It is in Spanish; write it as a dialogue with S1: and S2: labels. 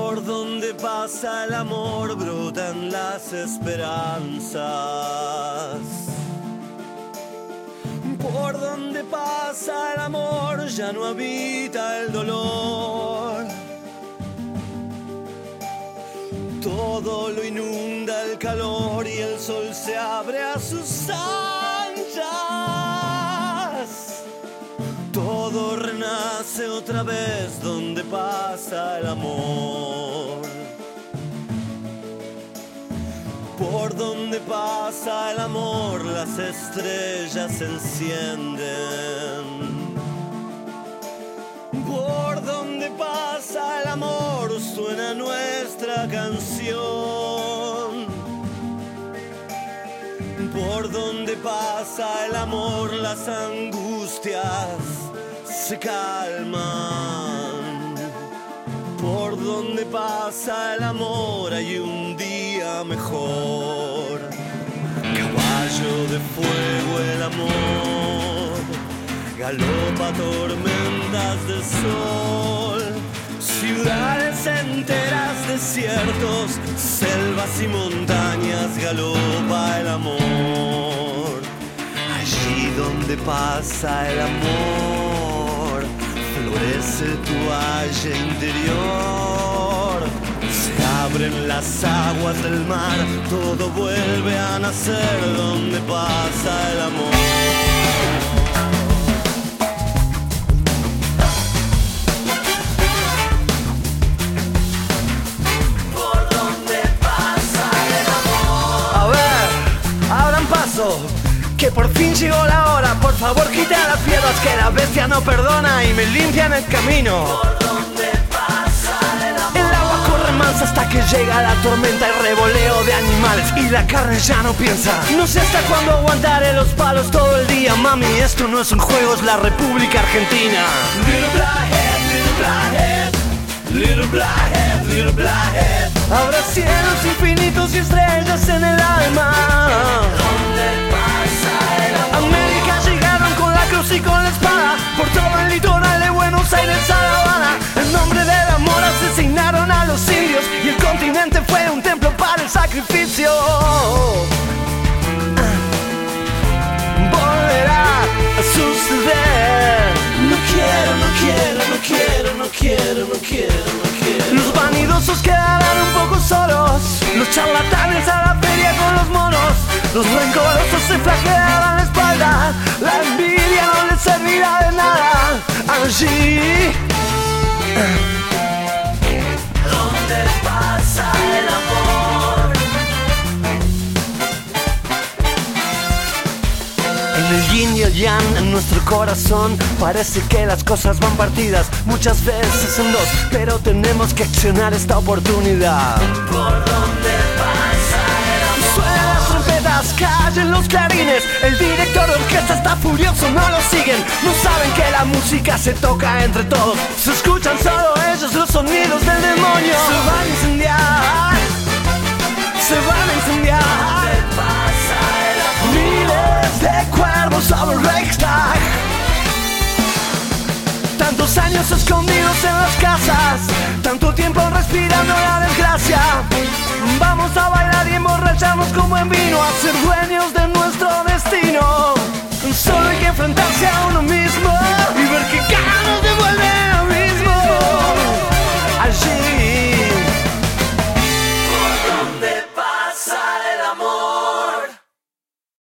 S1: Por donde pasa el amor brotan las esperanzas. Por donde pasa el amor ya no habita el dolor. Todo lo inunda el calor y el sol se abre a sus anchas. Todo renace otra vez donde pasa el amor. Por donde pasa el amor las estrellas se encienden. Por donde pasa el amor suena nuestra canción. Por donde pasa el amor las angustias se calman. Por donde pasa el amor hay un día mejor. Caballo de fuego el amor, galopa tormentas de sol. Ciudades enteras, desiertos, selvas y montañas, galopa el amor. Allí donde pasa el amor, florece tu valle interior. Se abren las aguas del mar, todo vuelve a nacer donde pasa el amor. Que por fin llegó la hora, por favor quita las piedras que la bestia no perdona y me limpian el camino.
S2: Por donde pasa el amor.
S1: El agua corre mansa hasta que llega la tormenta y revoleo de animales y la carne ya no piensa. No sé hasta cuándo aguantaré los palos todo el día, mami, esto no es un juego, es la República Argentina.
S2: Little blackhead, little blackhead, little blackhead, little blackhead.
S1: Habrá cielos infinitos y estrellas en el alma. América llegaron con la cruz y con la espada por todo el litoral de Buenos Aires a La Habana. En nombre del amor asesinaron a los indios y el continente fue un templo para el sacrificio. Volverá a suceder. No quiero, no quiero, no quiero, no quiero, no quiero, no quiero. Los vanidosos quedarán un poco solos, los charlatanes a la feria con los monos. Los rencorosos se flageaban la espalda, la envidia no les servirá de nada. Allí
S2: donde pasa el amor.
S1: en el yin y el yang, en nuestro corazón parece que las cosas van partidas muchas veces en dos, pero tenemos que accionar esta oportunidad.
S2: Por donde pasa el amor.
S1: Suenan las trompetas, callen los clarines, el director de orquesta está furioso, no lo siguen. No saben que la música se toca entre todos, se escuchan solo ellos los sonidos del demonio. Se van a incendiar, se van a incendiar.
S2: Donde pasa el amor.
S1: Miles de cuervos sobre el Reichstag, tantos años escondidos en las casas, tanto tiempo respirando la desgracia. Vamos a bailar y emborracharnos como en vino, a ser dueños de nuestro